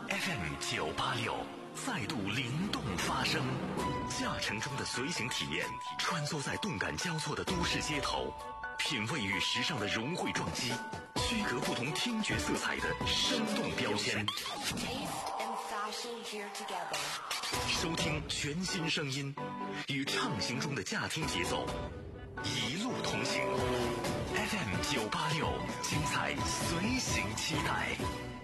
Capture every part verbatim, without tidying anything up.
F M 九八六再度灵动发声，驾乘中的随行体验，穿梭在动感交错的都市街头，品味与时尚的融汇撞击，区隔不同听觉色彩的生动标签。收听全新声音，与畅行中的驾听节奏，一路同行。F M 九八六，精彩随行期待。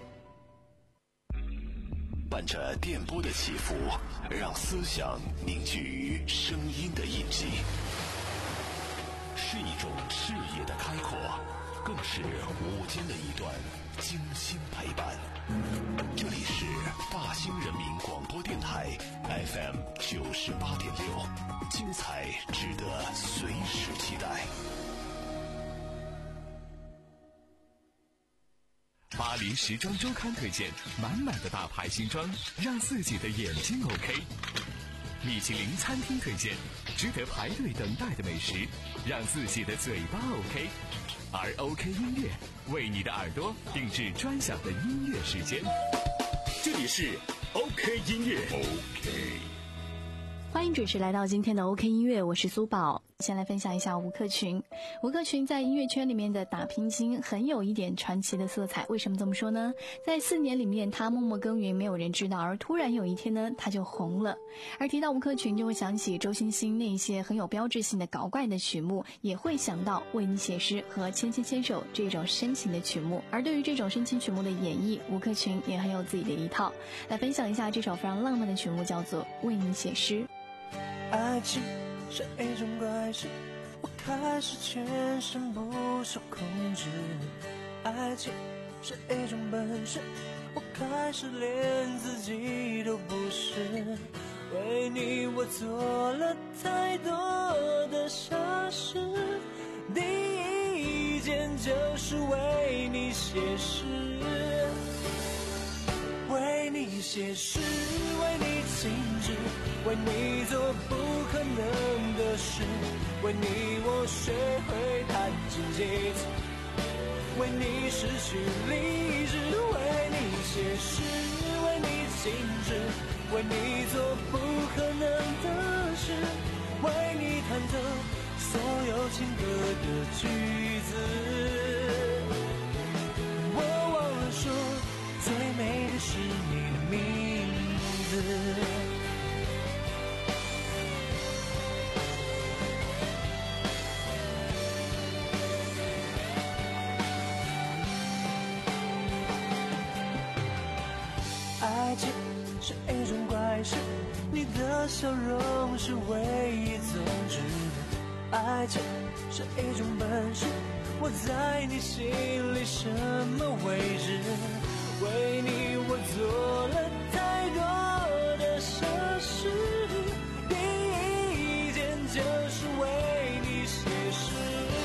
伴着电波的起伏，让思想凝聚于声音的印记，是一种视野的开阔，更是午间的一段精心陪伴。这里是大兴人民广播电台 F M 九十八点六，精彩值得随时期待。 巴黎时装周刊推荐满满的大牌新装，让自己的眼睛 OK。米其林餐厅推荐值得排队等待的美食，让自己的嘴巴 OK。而 OK 音乐为你的耳朵定制专享的音乐时间。这里是 OK 音乐 OK。 欢迎准时来到今天的 OK 音乐，我是苏宝。先来分享一下吴克群。吴克群在音乐圈里面的打拼经很有一点传奇的色彩。为什么这么说呢？在四年里面他默默耕耘，没有人知道，而突然有一天呢他就红了。而提到吴克群，就会想起周星星那些很有标志性的搞怪的曲目，也会想到为你写诗和牵牵牵手这种深情的曲目。而对于这种深情曲目的演绎，吴克群也很有自己的一套。来分享一下这首非常浪漫的曲目，叫做为你写诗。 爱情是一种怪事，我开始全身不受控制。爱情是一种本事，我开始连自己都不是。为你我做了太多的傻事，第一件就是为你写诗。为你写诗，为你静止，为你做不可能的事，为你我学会弹琴几次，为你失去理智。为你写诗，为你静止，为你做不可能的事，为你弹奏所有情歌的句子。我忘了说，最美的是你的名字。爱情是一种怪事，你的笑容是唯一宗旨。爱情是一种本事，我在你心里什么位置？为你我做了太多的傻事，第一件就是为你写诗。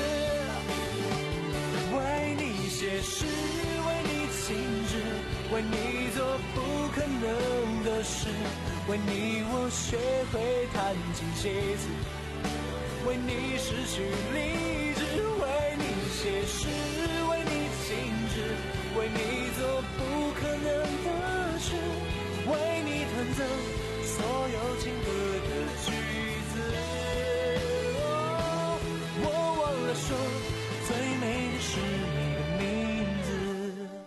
为你写诗，为你静止，为你做不可能的事，为你我学会弹琴几次，为你失去理智。为你写诗，为你静止，为你做不可能的事，为你弹奏所有情歌的句子。哦，我忘了说，最美的是你的名字。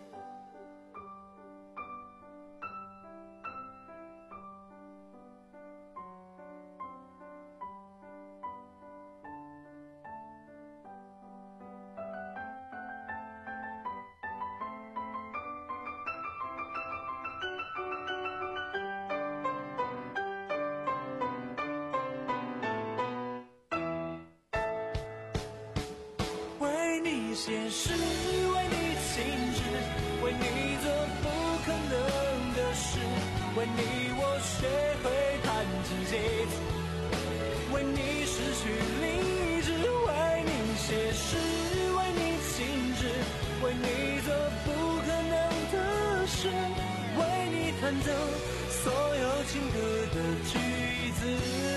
写诗，为你静止，为你做不可能的事，为你我学会弹琴几次，为你失去理智。为你写诗，为你静止，为你做不可能的事，为你弹奏所有情歌的句子。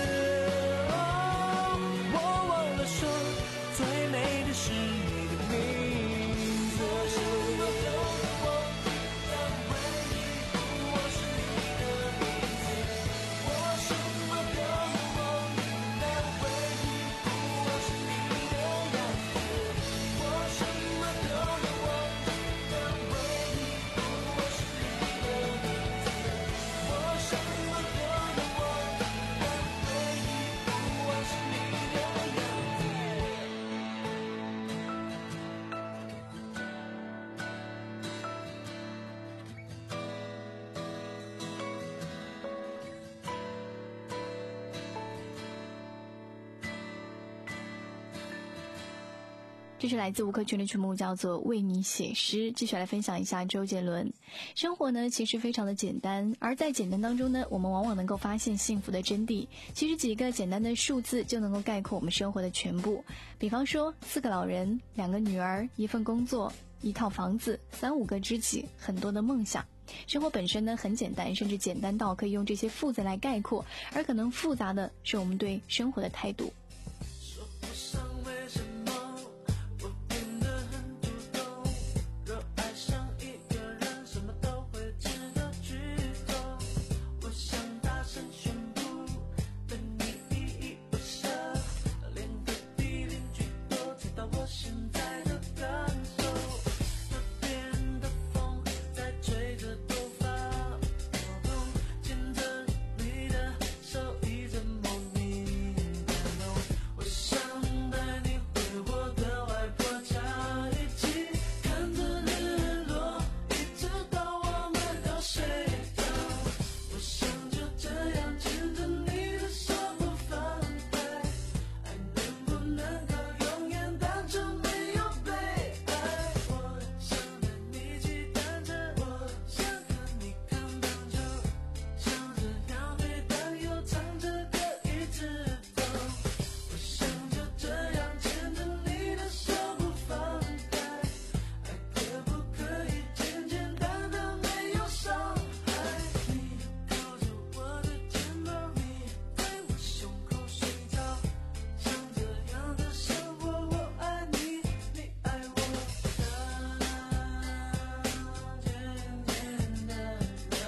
哦，我忘了说，最美的是你的名字。我是我的我，让回忆不这是来自吴克群的曲目，叫做《为你写诗》。继续来分享一下周杰伦。生活呢其实非常的简单，而在简单当中呢，我们往往能够发现幸福的真谛。其实几个简单的数字就能够概括我们生活的全部。比方说四个老人，两个女儿，一份工作，一套房子，三五个知己，很多的梦想。生活本身呢很简单，甚至简单到可以用这些复杂来概括，而可能复杂的是我们对生活的态度。 说不上为什么我变得很主动，若爱上一个人，什么都会值得去做。我想大声宣布，对你依依不舍，连隔壁邻居都知道我现在的感受。河边的风在吹着头发，我动牵着你的手，一阵莫名感动。我想带你回我的外婆家，一起看着日落，一直到我们要睡着。我想就这样牵着你的手不放开，爱能不能够永远单纯没有被爱。我想带你骑单车，我想和你看棒球，像这样每当又唱着歌一直走。我想就这样牵着你的手不放开，爱可不可以简简单单没有伤害？你靠着我的肩膀，你在我胸口睡着，像这样的生活，我爱你，你爱我，简简单单的爱。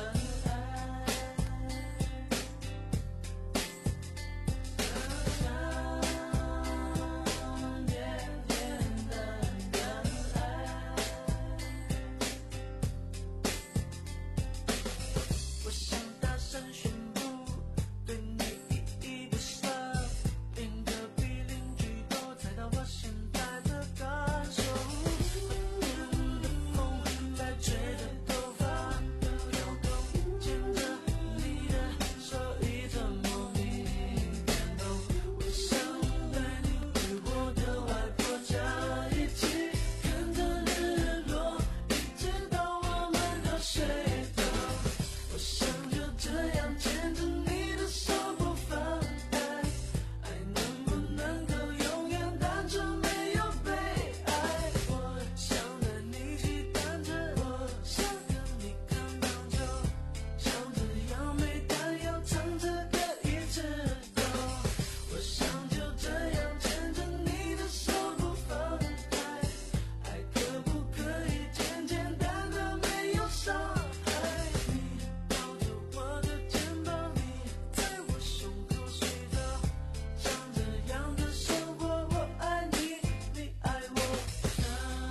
我想大声宣布，对你依依不舍，连隔壁邻居都猜到我现在的感受。河边的风在吹着头发飘动，牵着你的手，一阵莫名感动。我想带你回我的外婆家，一起看着日落，一直到我们都睡着。我想就这样牵着你的手不放开，爱能不能够永远单纯没有被爱。我想带你骑单车，我想和你看棒球，像这样每当要唱着歌一直走。我想就这样牵着你的手不放开，爱可不可以简简单单没有伤害？你靠着我的肩膀，你在我胸口睡着，像这样的生活，我爱你，你爱我。在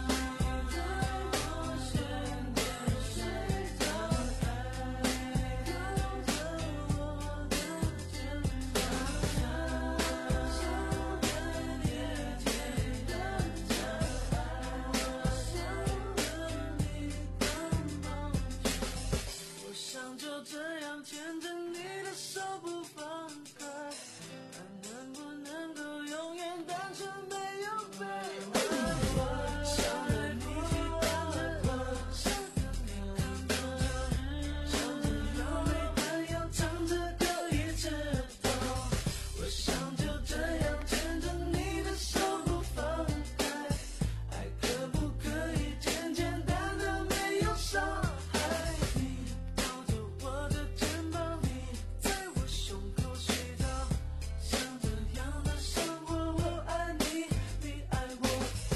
我身边睡着，爱靠着我的肩膀，想和你简单讲爱，我想和你看棒球。我想就这样牵着你的手不放开，爱能不能够永远单纯没有被爱。我想带你骑单车，我想和你看棒球，像这样每当要唱着歌一直走。我想就这样牵着你的手不放开，爱可不可以简简单单没有伤害？你靠着我的肩膀，你在我胸口睡着，像这样的生活，我爱你，你爱我。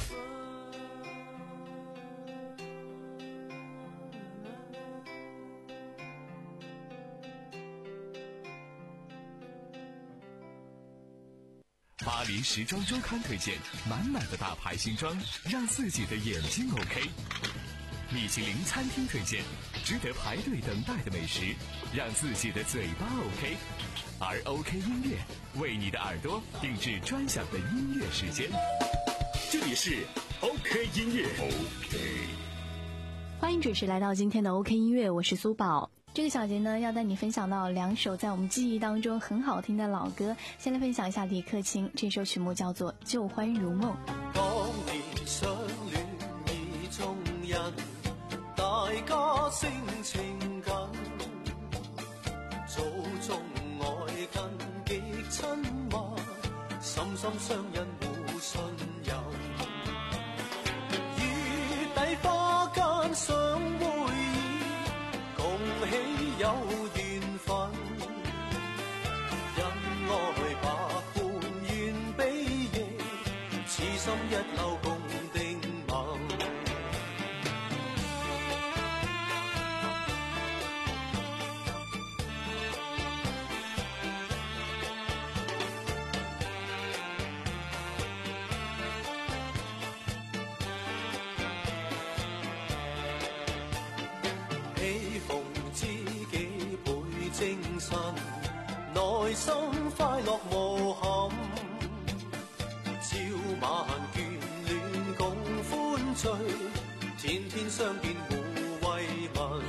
巴黎时装周刊推荐满满的大牌新装，让自己的眼睛 OK。米其林餐厅推荐值得排队等待的美食，让自己的嘴巴 OK。而 OK 音乐为你的耳朵定制专享的音乐时间。这里是 OK 音乐 OK。 欢迎准时来到今天的 OK 音乐，我是苏宝。这个小节呢，要带你分享到两首在我们记忆当中很好听的老歌。先来分享一下李克勤，这首曲目叫做《旧欢如梦》。 当年性情感，祖宗愛近極親密，深深相印互信任。月底花間相會意，共喜有緣分。恩愛百般願比翼，此心一縷共定盟。喜逢知己倍精神，內心快樂無憾。朝晚眷戀共歡聚，天天相見互慰問。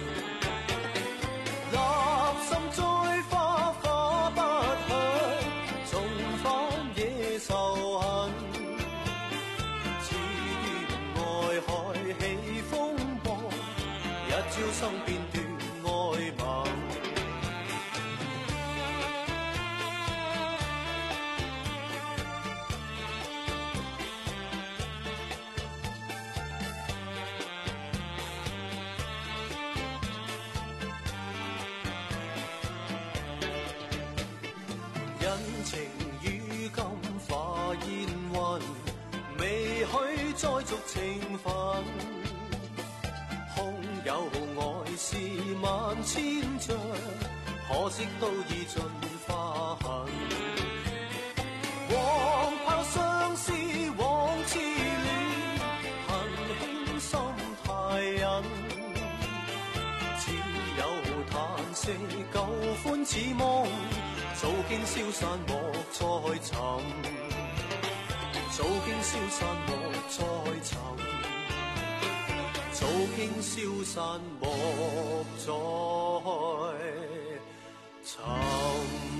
立心栽花花不響，重返野仇恨。似願愛海起風波，一朝生變斷愛盟。恩情於今化煙雲，未許再續情分。空有愛是萬千丈，可惜都已盡化痕。黃炮相思往痴戀，恨輕心太忍。只有嘆息舊歡似夢，早經消散莫再尋，早經消散莫再尋，早經消散莫再尋。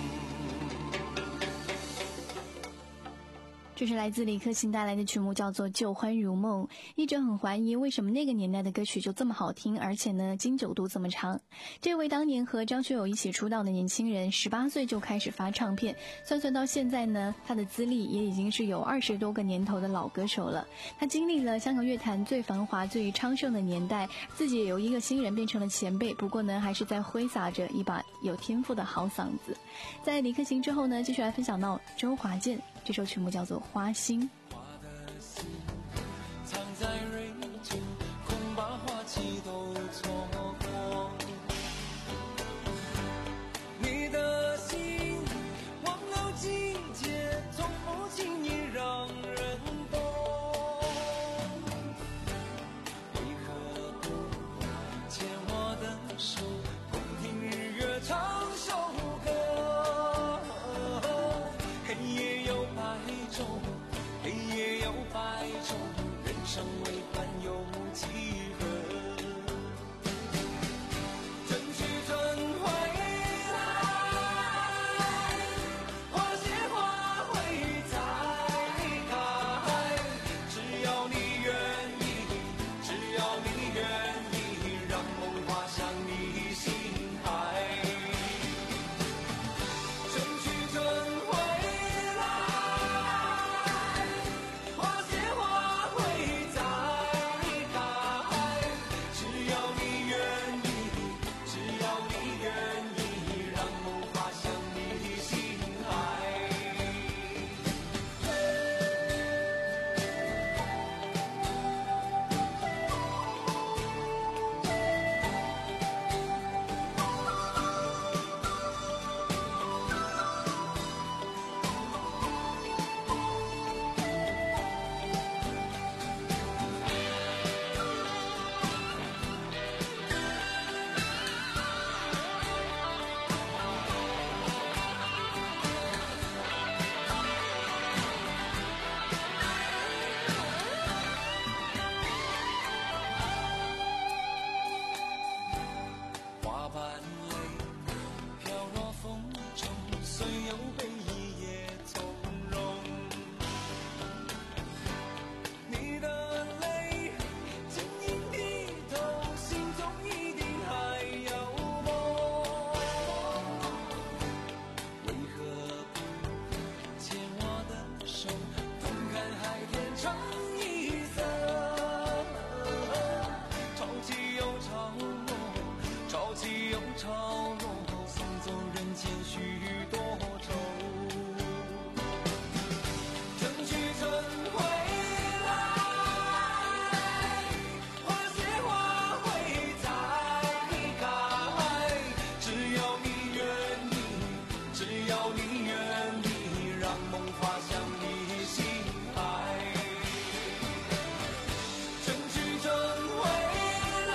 这是来自李克勤带来的曲目，叫做《旧欢如梦》。一直很怀疑为什么那个年代的歌曲就这么好听，而且呢经久度这么长。这位当年和张学友一起出道的年轻人，十八岁就开始发唱片，算算到现在呢，他的资历也已经是有二十多个年头的老歌手了。他经历了香港乐坛最繁华最昌盛的年代，自己也由一个新人变成了前辈，不过呢还是在挥洒着一把有天赋的好嗓子。在李克勤之后呢，继续来分享到周华健，这首曲目叫做《花心》。 花的心藏在蕊中，恐把花期都错过。你的心忘了季节，从不轻易让人懂。为何不牵我的手，共听日月唱首歌？黑夜有白昼，黑潮落，送走人间许多愁。春去春回来，花谢花会再开。只要你愿意，只要你愿意，让梦滑向你心海。春去春回来，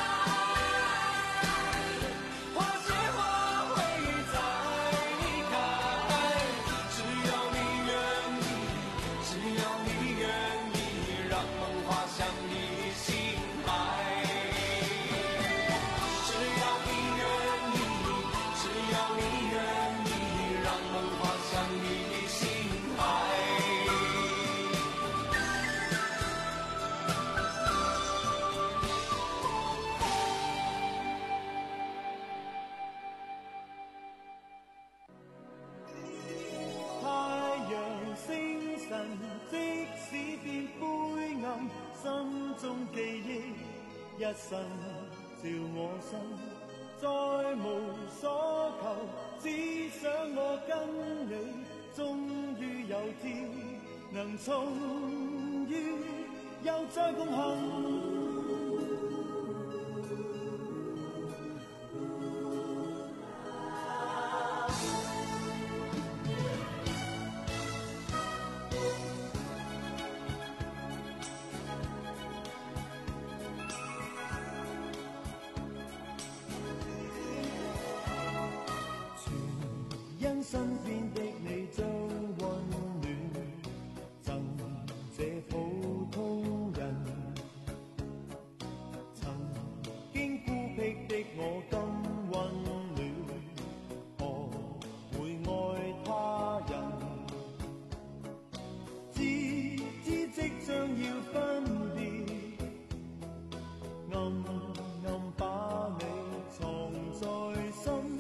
花谢花会再开。只要你愿意，只要你愿意，让梦滑向你心海。只要你愿意，只要你愿意，让梦滑向你心海。 太陽星辰，即使變灰暗，心中記憶一生照我身，再無所求，只想我跟你，終於有天能重遇，又再共行。因身邊的你將溫暖贈這普通人，曾經孤僻的我今溫暖，何會愛他人？知知即將要分別，暗暗把你藏在心。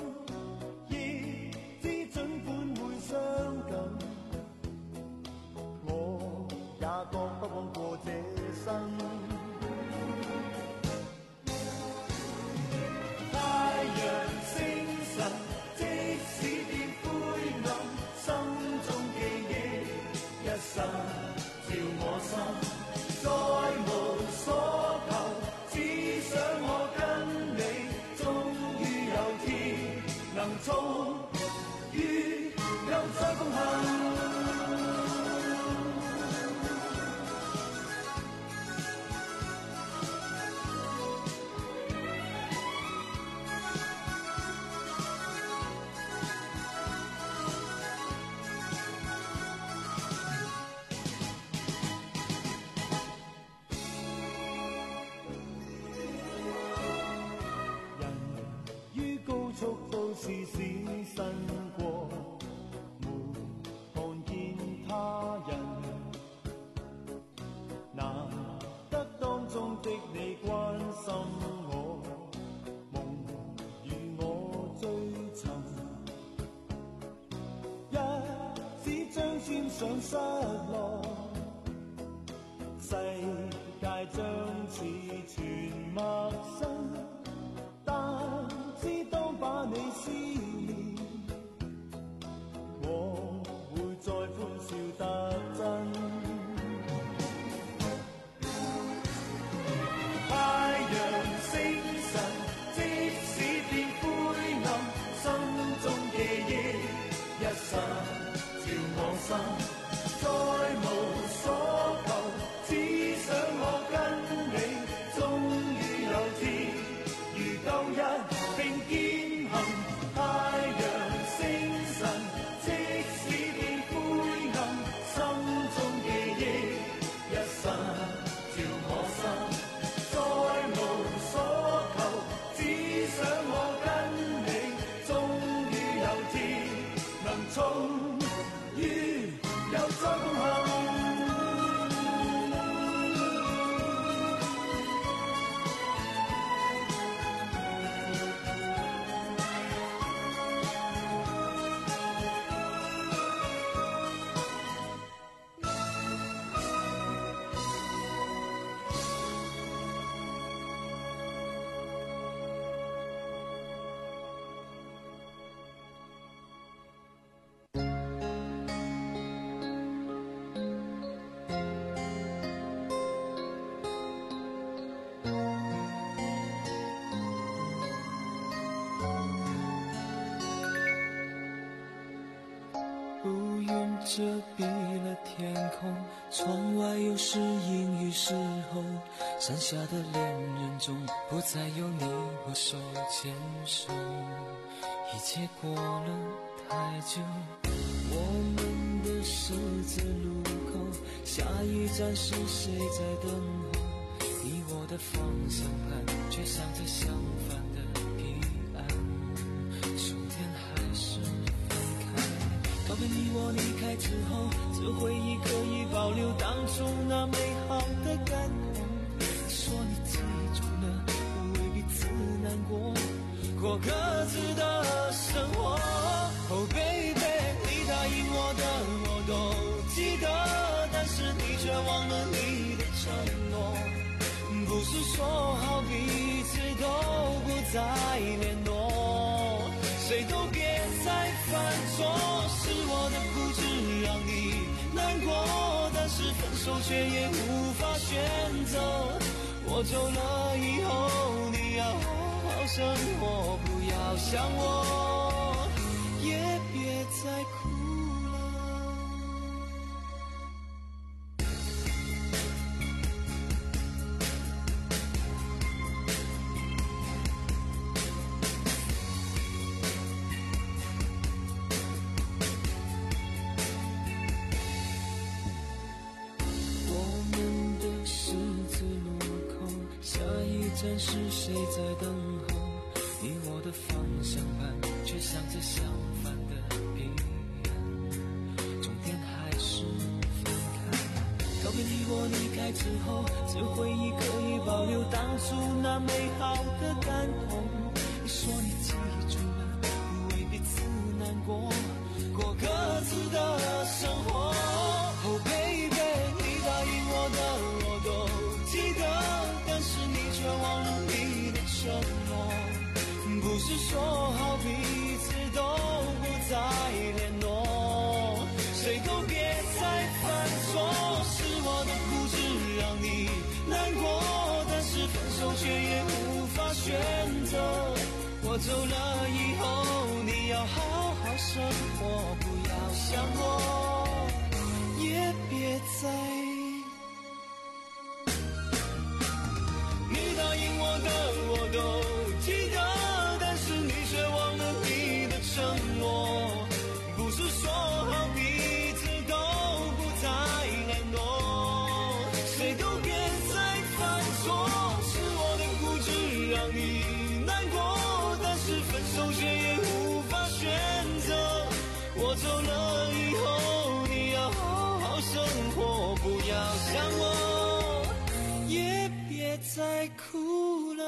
當不枉過這生，太陽星辰，即使變灰暗，心中記憶一生照我心。再無所求，只想我跟你，終於有天能重遇，又再共行。速都是死身過，沒看見他人，難得當中的你關心我，夢與我追尋，一紙張簽上失落，世界將似全陌生。把你思念，我會再歡笑得真。太陽星辰，即使變灰暗，心中記憶一生照我心。再無所求，只想我跟你，終於有天遮蔽了天空，窗外又是阴雨时候，山下的恋人中不再有你我手牵手，一切过了太久，我们的十字路口，下一站是谁在等候？你我的方向盘却向着相反的彼岸，终点还是分开。告别你我离开之后，这回忆可以保留当初那美好的感动。你说你记住了，不为彼此难过，过各自的生活。Oh baby， 你答应我的我都记得，但是你却忘了你的承诺。不是说好彼此都不再联络，谁都别再犯错，是我的固执让你难过，但是分手却也无法选择。我走了以后，你要好好生活，不要想我，也别再哭了。但是谁在等候？你我的方向盘却向着相反的彼岸，终点还是分开。告别你我离开之后，这回忆可以保留当初那美好的感动。你说你记住了，不为彼此难过，过各自的生活。Oh baby， 你答应我的我都记得，但是你却忘了你的承诺。不是说好彼此都不再联络，谁都别再犯错，是我的固执让你难过，但是分手却也无法选择。我走了以后，你要好好生活，不要想我，也别再我的我都记得，但是你却忘了你的承诺。不是说好彼此都不再联络，谁都别再犯错，是我的固执让你难过，但是分手却也无法选择。我走了以后，你要好好生活，不要想我，也别再哭了。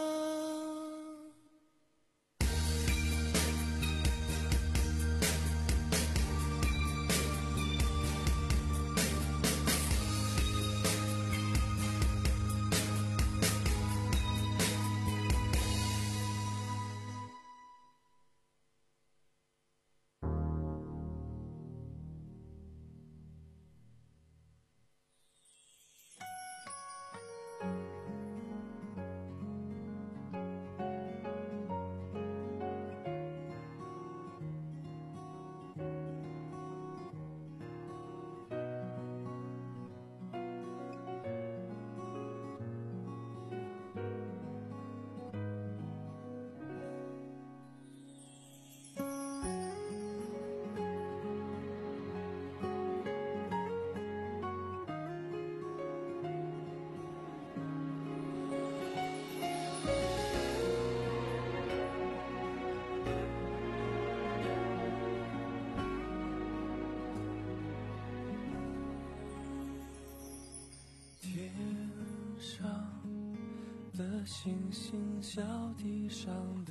星星小地上的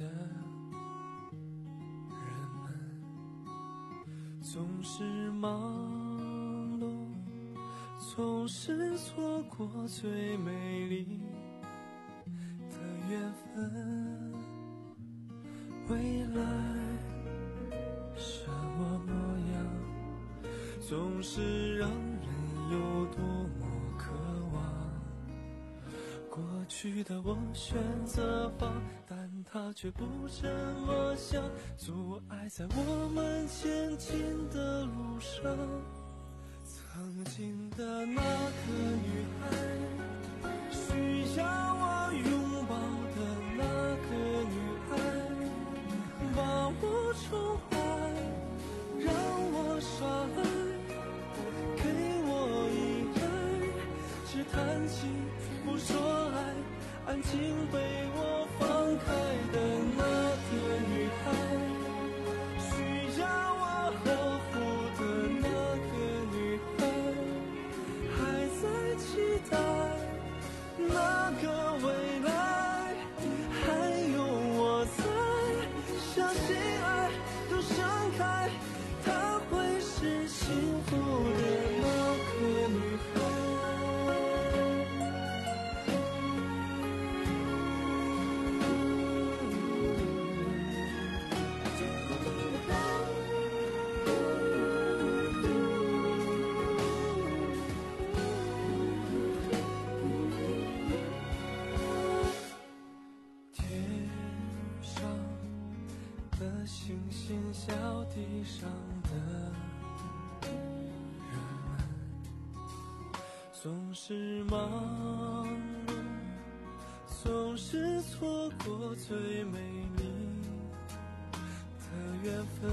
人们总是忙碌，总是错过最美丽的缘分。未来什么模样，总是让人有多么渴望。过去的我选择放，但它他却不这么想，阻碍在我们前进的路上。曾经的那个女孩，需要我拥抱的那个女孩，把我宠坏，让我耍赖，给我依赖，只谈情不说爱，安静被我放开的那个女孩，需要我呵护的那个女孩，还在期待那个未来，还有我在，相信爱都盛开，她会是幸福的那个女孩。星星，小地上的人们，总是忙碌，总是错过最美丽的缘分。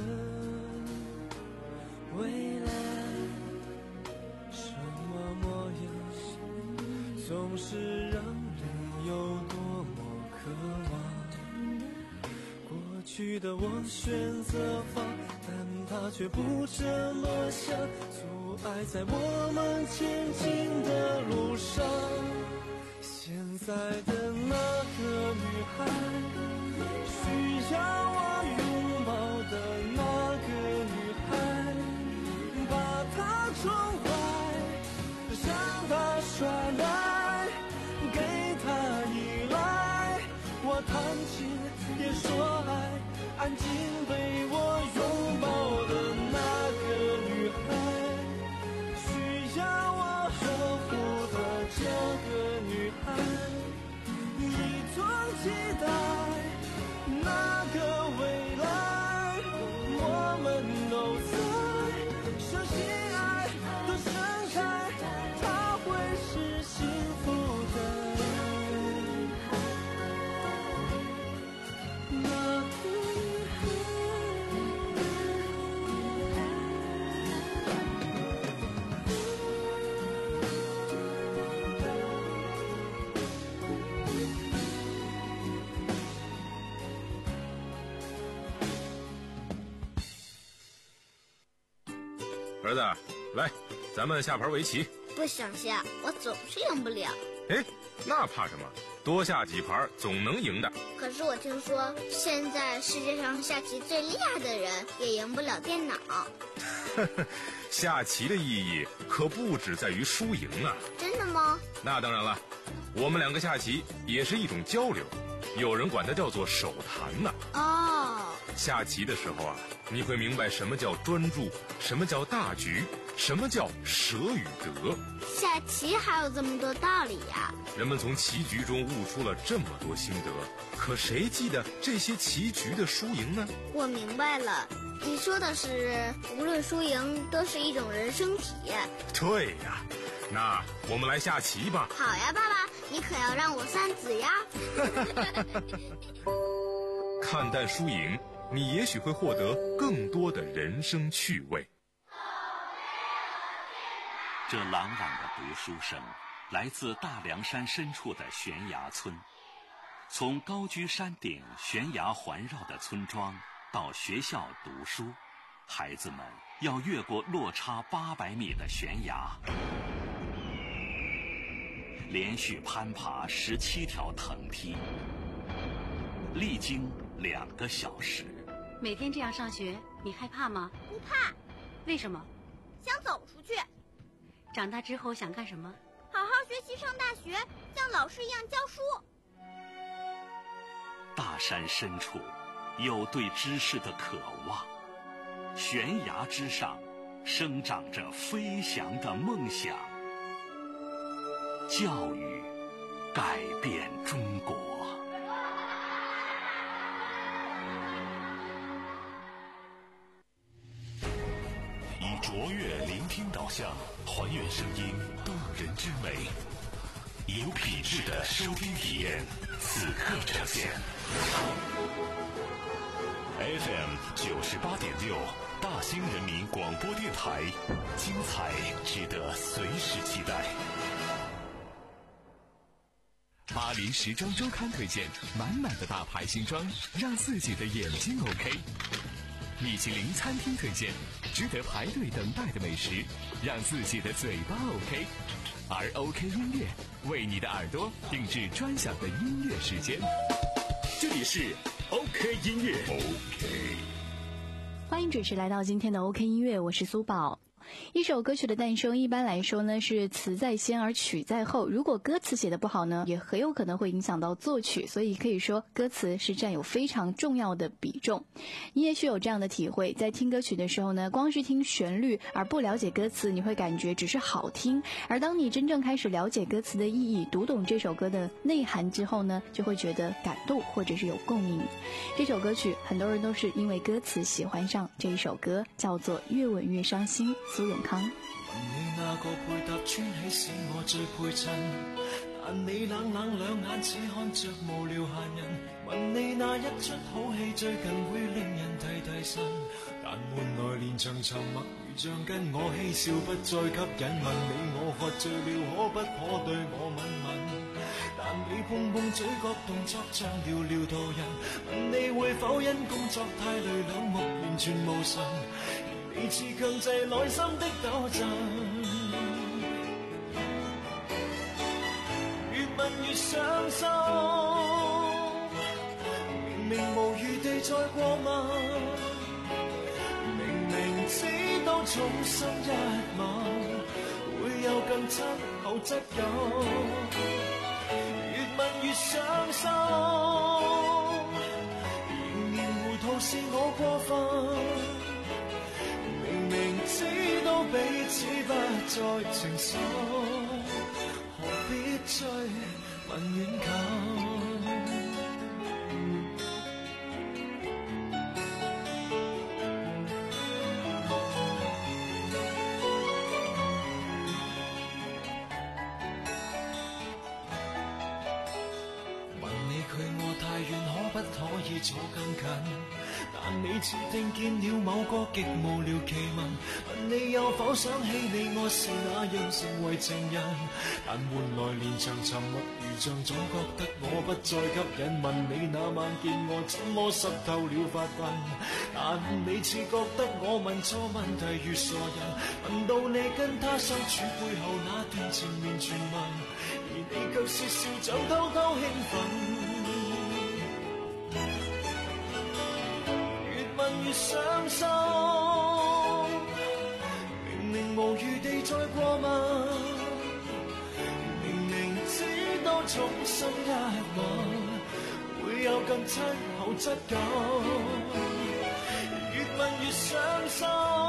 未来什么模样，总是让人有多么渴望。过去的我选择放，但他却不这么想，阻碍在我们前进的路上。现在的那个女孩，需要我拥抱的那个女孩，把她宠坏，让她耍赖，给她依赖，我弹琴也说爱，安静被我拥抱的那个女孩，需要我呵护的这个女孩，一同期待那个未来，我们都在，相信爱都盛开，它会是幸福的。 儿子，来，咱们下盘围棋。 不想下，我总是赢不了。 哎，那怕什么？多下几盘总能赢的。 可是我听说，现在世界上下棋最厉害的人也赢不了电脑。 下棋的意义可不只在于输赢啊。 真的吗？ 那当然了，我们两个下棋也是一种交流，有人管它叫做手谈呢。 哦。 下棋的时候啊，你会明白什么叫专注，什么叫大局，什么叫舍与得。 下棋还有这么多道理呀！ 人们从棋局中悟出了这么多心得，可谁记得这些棋局的输赢呢？ 我明白了，你说的是无论输赢都是一种人生体验。 对呀，那我们来下棋吧。 好呀，爸爸，你可要让我三子呀。 看淡输赢，你也许会获得更多的人生趣味。 这朗朗的读书声来自大凉山深处的悬崖村。从高居山顶悬崖环绕的村庄到学校读书，孩子们要越过落差八百米的悬崖，连续攀爬十七条藤梯，历经两个小时。 每天这样上学，你害怕吗？ 不怕。 为什么？ 想走出去。 长大之后想干什么？ 好好学习，上大学，像老师一样教书。 大山深处有对知识的渴望，悬崖之上生长着飞翔的梦想。教育改变中国。 卓越聆听导向，还原声音动人之美，有品质的收听体验，此刻呈现。F M 九十八点六，大兴人民广播电台，精彩值得随时期待。 巴黎时装周刊推荐，满满的大牌新装，让自己的眼睛 OK。米其林餐厅推荐，值得排队等待的美食，让自己的嘴巴 OK。而 OK 音乐为你的耳朵定制专享的音乐时间。这里是 OK 音乐 OK。 欢迎准时来到今天的 OK 音乐，我是苏宝。一首歌曲的诞生一般来说呢是词在先而曲在后，如果歌词写得不好呢，也很有可能会影响到作曲，所以可以说歌词是占有非常重要的比重。你也许有这样的体会，在听歌曲的时候呢，光是听旋律而不了解歌词，你会感觉只是好听，而当你真正开始了解歌词的意义，读懂这首歌的内涵之后呢，就会觉得感动或者是有共鸣。这首歌曲很多人都是因为歌词喜欢上这一首歌，叫做越吻越伤心，苏永康。 問你那個配搭穿起使我最配襯，但你冷冷兩眼只看着無聊閒人。問你那一出好戲最近會令人提提神，但換來連場沉默如像跟我嬉笑不再吸引。問你我喝醉了可不可對我吻吻，但你碰碰嘴角動作像寥寥途人。問你會否因工作太累兩目完全無神，你似強制內心的抖震，越問越傷心，明明無餘地再過問，明明知道重心一吻會有更親厚質感，越問越傷心，仍然糊塗是我過分。明知道彼此不再情深，何必追問遠近？問你距我太遠，可不可以坐更近？但你似聽見了某個極無聊奇聞，問你有否想起你我是那樣成為情人，但換來連場沉默如像總覺得我不再吸引。問你那晚見我怎麼濕透了髮鬢，但你似覺得我問錯問題如傻人。問到你跟他相處背後那段纏綿傳聞，而你卻是笑像偷偷興奮。越傷心，明明無餘地再過問，明明知道重心一吻會有更親厚質感，越問越傷心，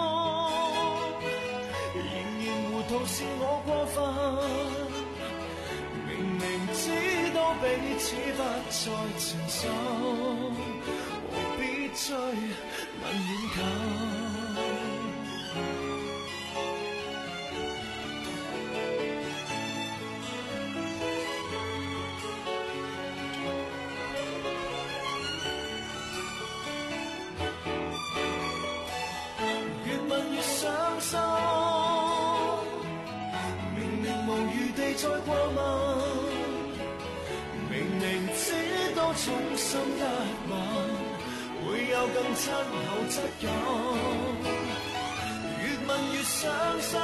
仍然糊塗是我過分，明明知道彼此不再情深，何必追問遠近？越問越傷心，明明無餘地再過問，明明知道重心一吻會有更親厚質感，越問越傷心，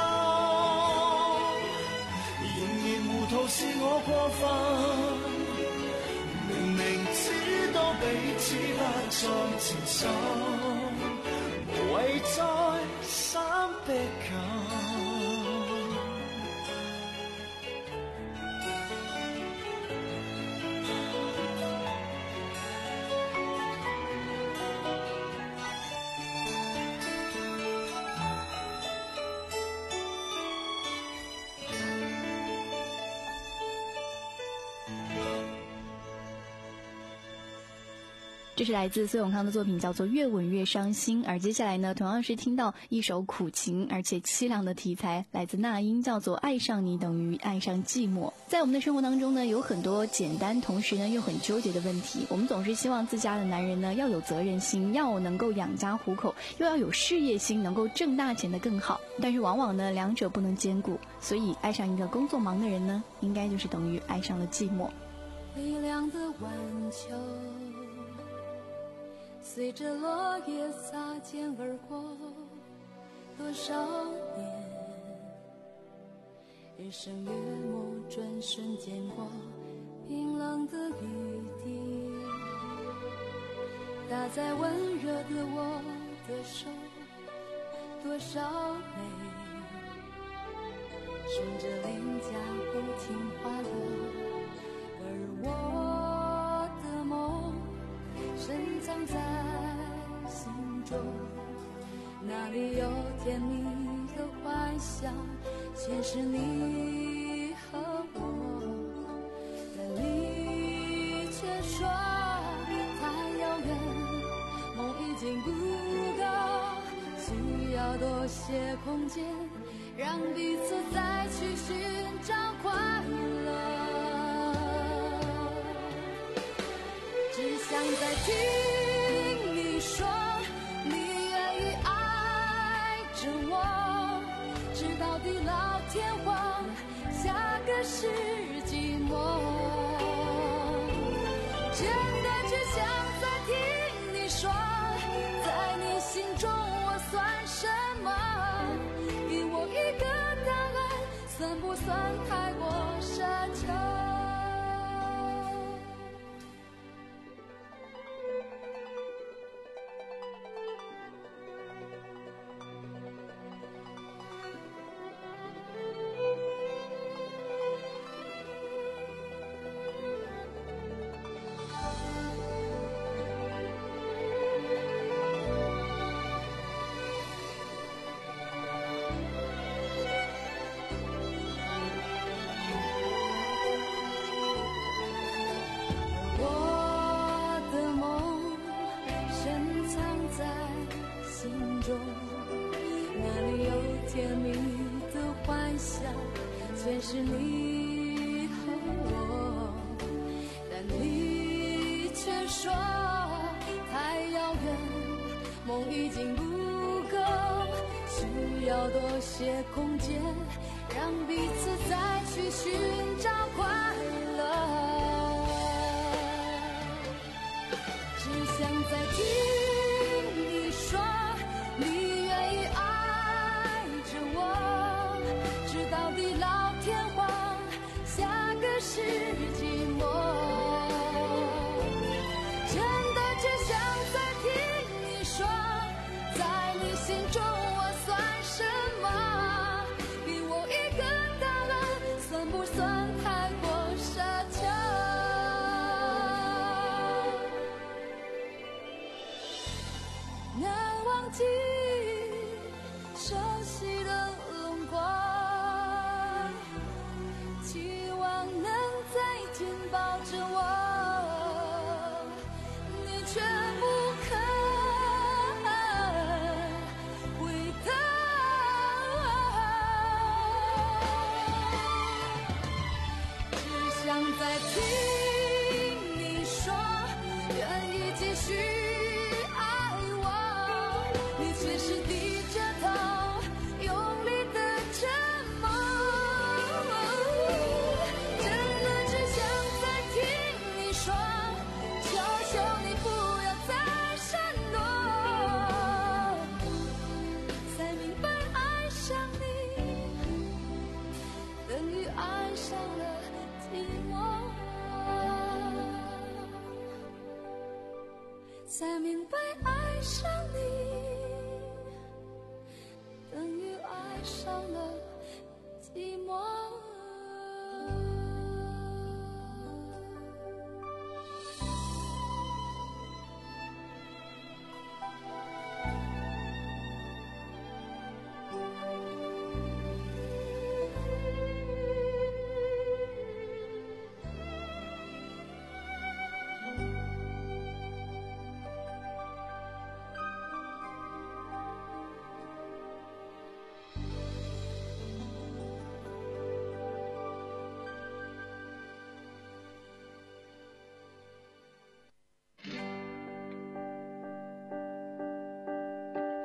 仍然糊塗是我過分，明明知道彼此不再情深，無謂再三逼近。 这是来自苏永康的作品，叫做《越吻越伤心》。而接下来呢，同样是听到一首苦情而且凄凉的题材，来自那英，叫做《爱上你等于爱上寂寞》。在我们的生活当中呢，有很多简单同时呢又很纠结的问题。我们总是希望自家的男人呢要有责任心，要能够养家糊口，又要有事业心，能够挣大钱的更好。但是往往呢两者不能兼顾，所以爱上一个工作忙的人呢，应该就是等于爱上了寂寞。 微凉的晚秋，随着落叶擦肩而过，多少年，日升月没转瞬间过，冰冷的雨滴打在温热的我的手，多少泪顺着脸颊不停滑落，而我的梦深藏在心中，哪里有甜蜜的幻想，全是你和我，但你却说太遥远，梦已经不够，需要多些空间，让彼此再去寻找快乐。只想再听你说，你愿意爱着我，直到地老天荒，下个世纪末。真的只想再听你说，在你心中我算什么？给我一个答案，算不算太过奢求？全是你和我，但你却说太遥远，梦已经不够，需要多些空间，让彼此再去寻找快乐。只想再听你说，你愿意爱着我，直到地老天荒，下个世纪末。真的只想再听你说，在你心中我算什么？给我一个答案，算不算太过奢求？难忘记熟悉的轮廓，期望能再紧抱着我，你却不肯回头。只想再听你说，愿意继续爱我，你却是低着头，用力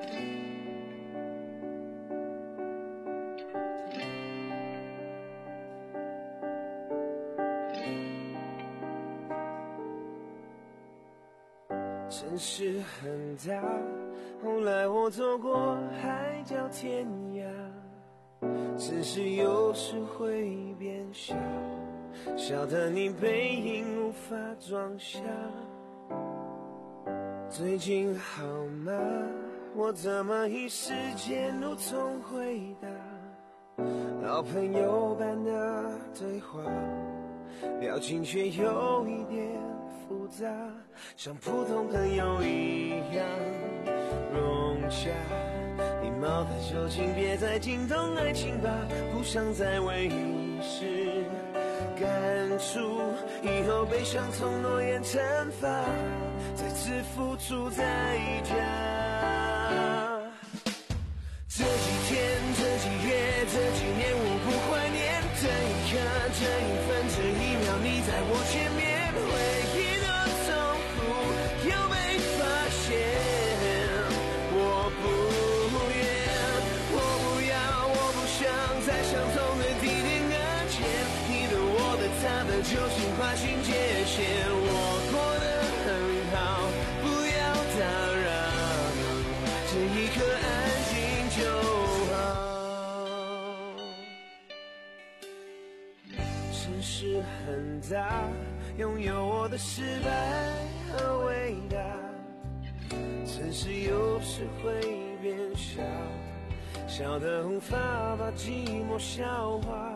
城市很大，后来我走过海角天涯。城市有时会变小，小的你背影无法装下。最近好吗？我怎么一时间无从回答。老朋友般的对话，表情却有一点复杂，像普通朋友一样融洽。礼貌的就请别再惊动爱情吧，不想再为一时感触，以后悲伤从诺言惩罚，再次付出代价。这几天，这几月，这几年，我不怀念这一刻，这一分，这一秒，你在我前面，回忆的痛苦又被发现。我不愿，我不要，我不想在相同的地点搁浅，你的我的他的就请划清界限。我过得很好，不要打扰，这一刻安静就好。城市很大，拥有我的失败和伟大。城市有时会变小，小的无法把寂寞消化。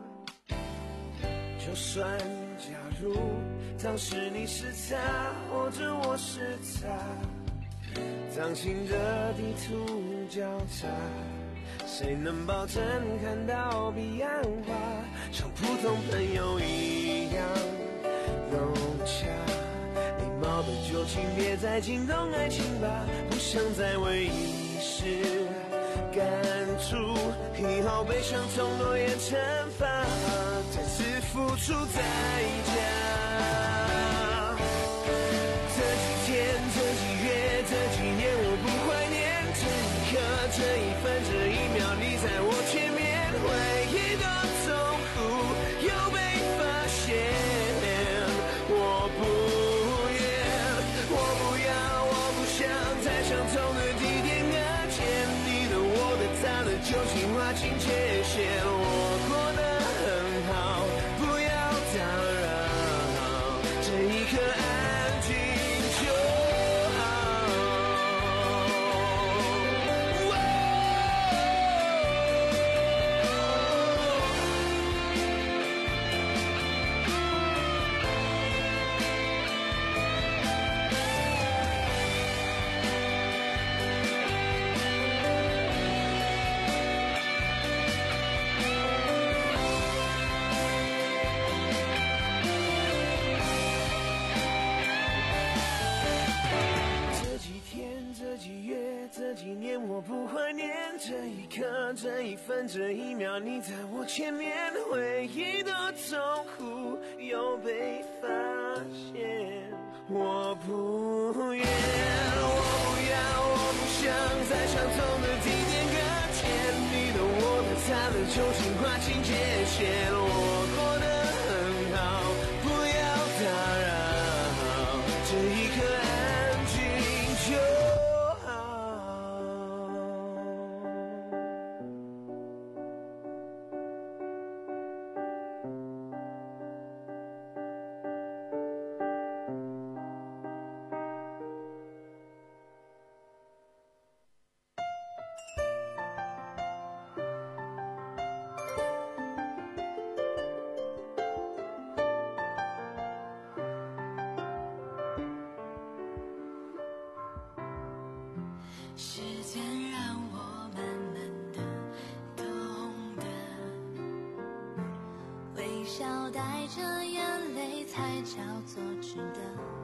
就算假如当时你是他，或者我是他，掌心的地图交叉，谁能保证看到彼岸花，像普通朋友一样融洽。礼貌的就请别再惊动爱情吧，不想再为一时感触，以后悲伤从诺言惩罚，再次付出代价。这几天，这几月，这几年，我不怀念这一刻，这一分，这一秒，你在我前面，回忆的痛苦又被发现。我不愿，我不要，我不想在相同的地点搁浅，你的我的他的就请划清界限。我过得很好，不要打扰，这一刻安静就好。这几天，这几月，这几年，我不怀念这一刻，这一分，这一秒，你在我前面，回忆的痛苦又被发现。我不愿，我不要，我不想在相同的地点搁浅，你的我的他的就请划清界限。我过得很好，不要打扰，这一刻安静就好。 时间让我慢慢的懂得，微笑带着眼泪才叫做值得。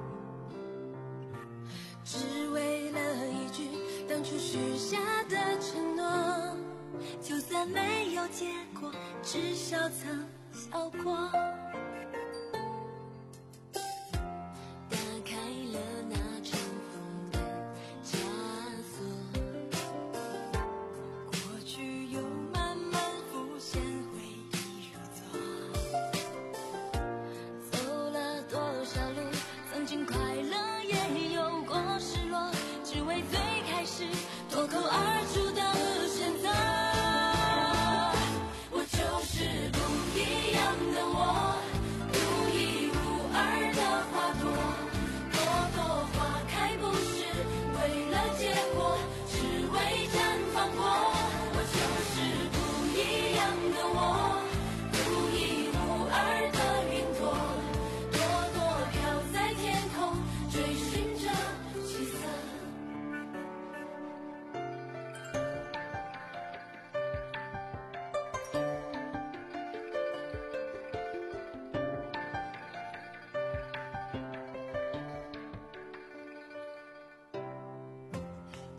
只为了一句当初许下的承诺，就算没有结果，至少曾笑过。打开了那尘封的枷锁，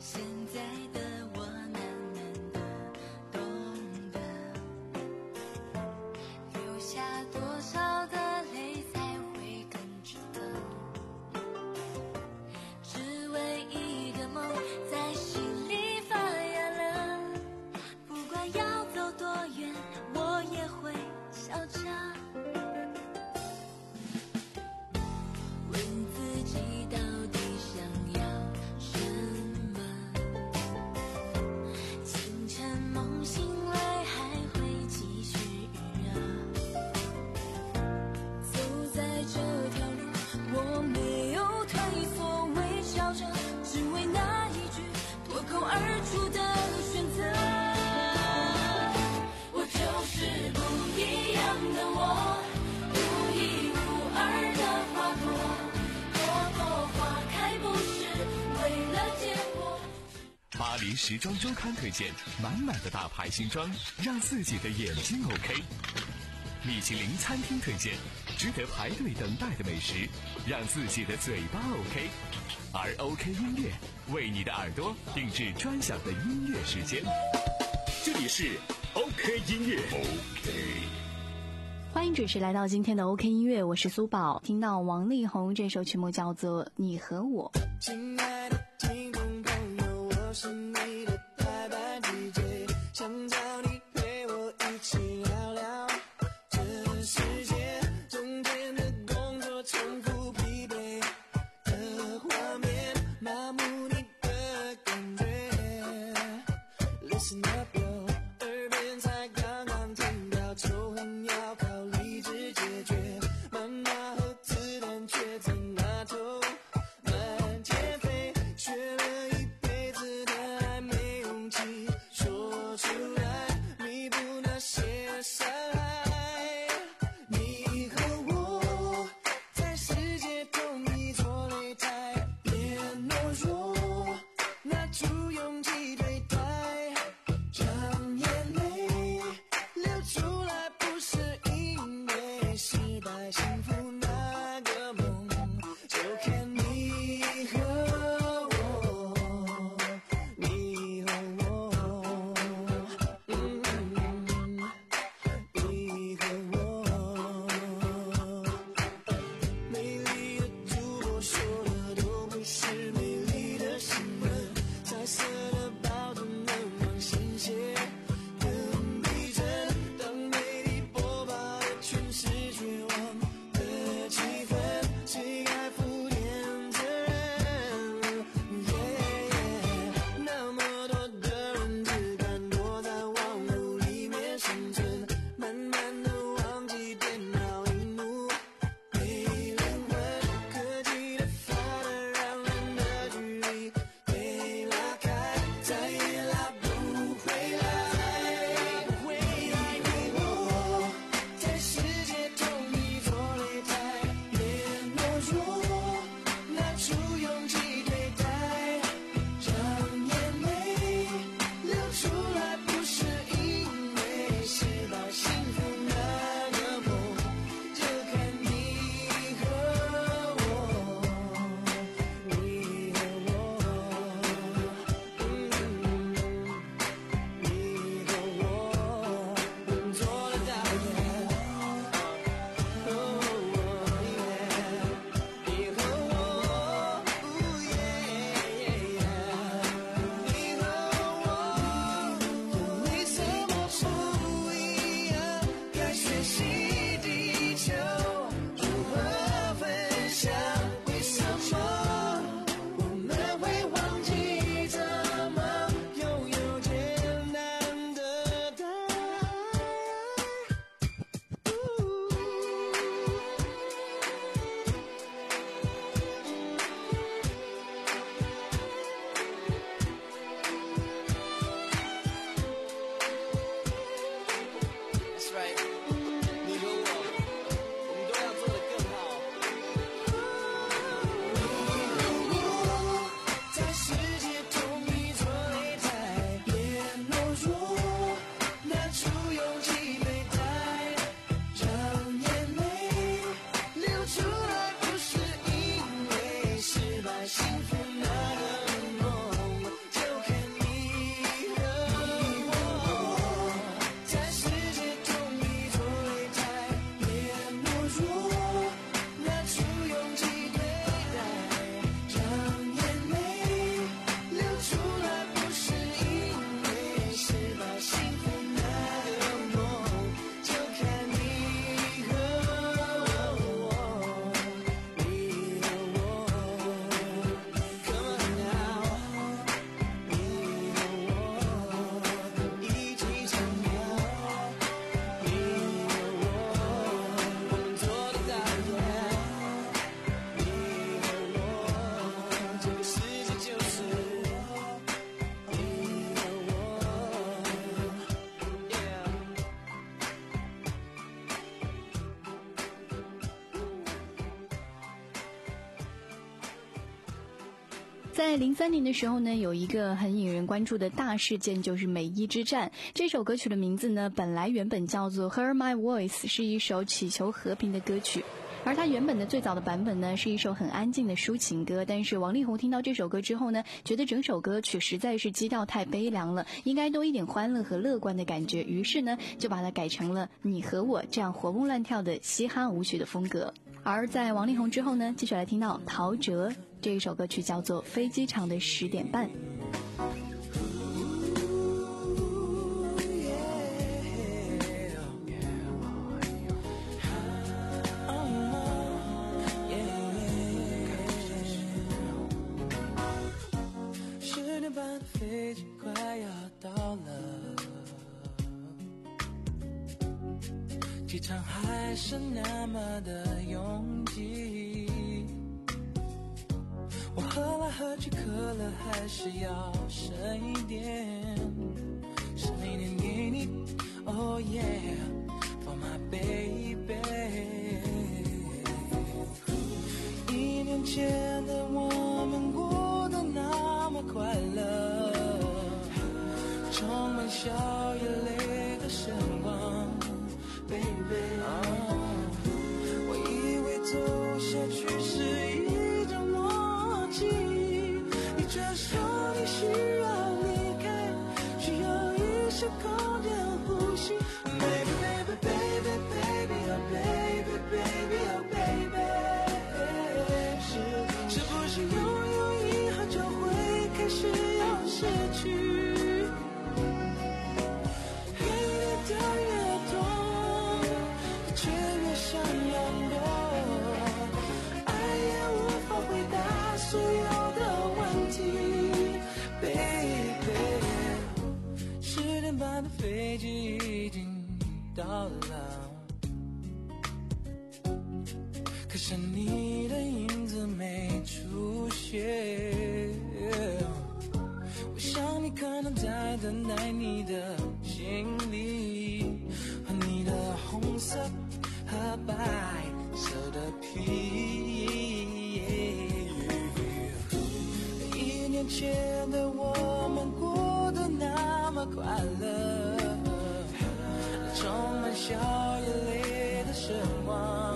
现在的我慢慢的懂得，流下多少的泪才会更值得，只为一个梦在心里发芽了，不管要走多远我也会笑着问自己到底想要什么，清晨梦醒来还会继续预热，走在这条路我没有退缩，微笑着只为那一句脱口而出的选择，我就是不一样的我，独一无二的花朵，朵朵花开不是为了结果。 巴黎时装周刊推荐满满的大牌新装，让自己的眼睛 OK。米其林餐厅推荐值得排队等待的美食，让自己的嘴巴 OK。而 OK 音乐为你的耳朵定制专享的音乐时间。这里是 OK 音乐 OK。 欢迎准时来到今天的 OK 音乐，我是苏宝。听到王力宏这首曲目叫做《你和我》。 亲爱的听众朋友，我是你的台版 D J， 想找你陪我一起聊聊这世界中间的工作重复疲惫的画面，麻木你的感觉。 Listen up yo， 耳边才刚刚听到仇恨要靠理智解决，谩骂和子弹却在那头满天飞，学了一辈子的爱没勇气说出来，弥补那些伤害。你和我在世界同一座擂台，别懦弱，拿出勇气对待，让眼泪流出来，不是因为失败，幸福那个梦就看你和我，你和我，嗯，你和我。美丽的主播说的都不是美丽的新闻，在在零三年的时候呢，有一个很引人关注的大事件，就是美伊之战。这首歌曲的名字呢，本来原本叫做 Hear My Voice， 是一首祈求和平的歌曲。而它原本的最早的版本呢，是一首很安静的抒情歌，但是王力宏听到这首歌之后呢，觉得整首歌曲实在是基调太悲凉了，应该多一点欢乐和乐观的感觉，于是呢，就把它改成了你和我这样活蹦乱跳的嘻哈舞曲的风格。而在王力宏之后呢，继续来听到陶喆这一首歌曲，叫做《飞机场的十点半》。 飞机快要到了，机场还是那么的拥挤，我喝来喝去，可乐还是要剩一点，剩一点给你 Oh yeah For my baby。 一年前的我们过得那么快乐，充满笑与泪的时光 Baby、oh, 我以为走下去是一种默契，你却说你需要离开，需要一些空间呼吸 Baby baby baby baby oh baby baby oh baby， 是是不是拥有以后就会开始要失去，飞机已经到了，可是你的影子没出现，我想你可能在等待你的行李和你的红色和白色的皮，一年前的我们过得那么快乐，充满笑与泪的时光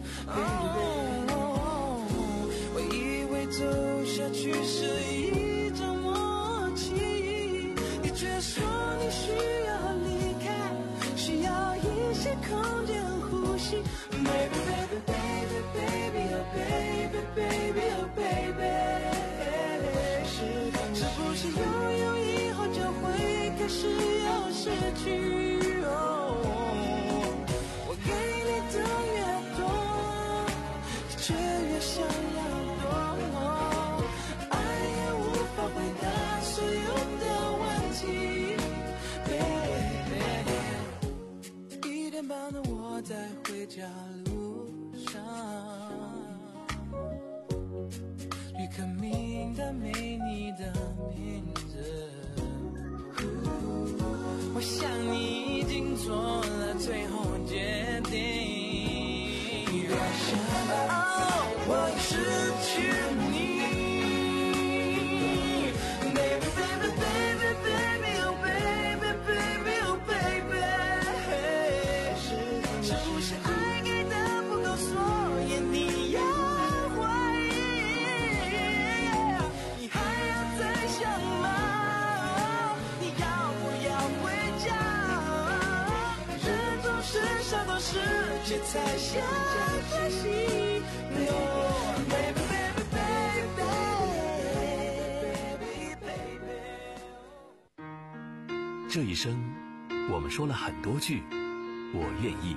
Baby、oh, 我以为走下去是一种默契，你却说你需要离开，需要一些空间呼吸 Baby baby baby baby oh baby baby oh baby， 是是不是拥有以后就会开始要失去、oh, 我给你的越多，却越想要多，爱也无法回答所有的问题 Baby， 一点半的我在回家路上，旅客名单没你的名字，我想你已经做了最后决定，别想哦，我已失去你 Baby baby baby baby oh baby baby oh baby， 是是不是爱给的不够，所以你要怀疑，你还要再想吗？你要不要回家？人总是想到世界才想珍惜 No baby baby baby baby baby。 这一生我们说了很多句我愿意。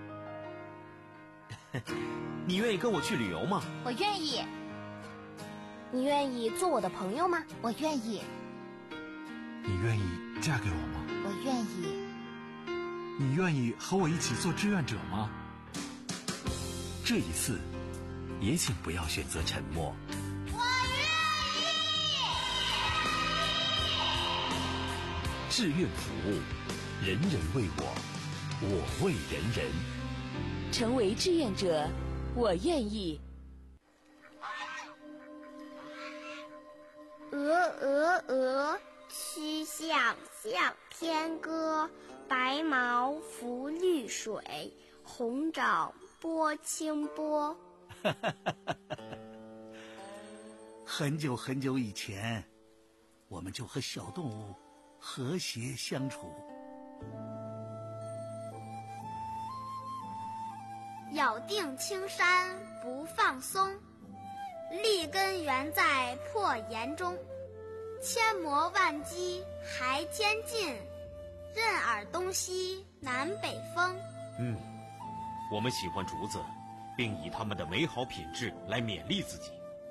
你愿意跟我去旅游吗？ 我愿意。你愿意做我的朋友吗？我愿意。 你愿意嫁给我吗？ 我愿意。 你愿意和我一起做志愿者吗？ 这一次也请不要选择沉默。 我愿意。 志愿服务，人人为我，我为人人。 成为志愿者，我愿意。 鹅鹅鹅，曲项向天歌。白毛浮绿水，红掌拨清波。 很久很久以前，我们就和小动物和谐相处。 咬定青山不放松，立根原在破岩中。千磨万击还坚劲，任尔东西南北风。 嗯，我们喜欢竹子，并以它们的美好品质来勉励自己。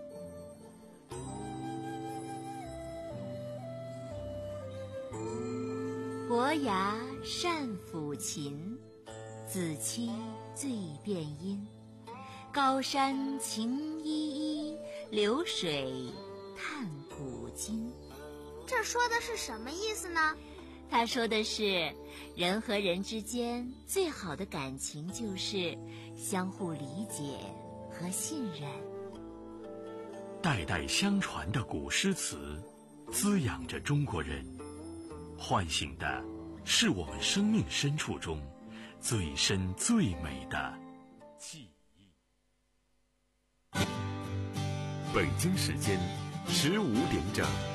伯牙善抚琴，子期最辨音。高山晴依依，流水叹古今。 这说的是什么意思呢？ 他说的是，人和人之间最好的感情就是相互理解和信任。 代代相传的古诗词，滋养着中国人，唤醒的是我们生命深处中最深最美的记忆。 北京时间十五点整。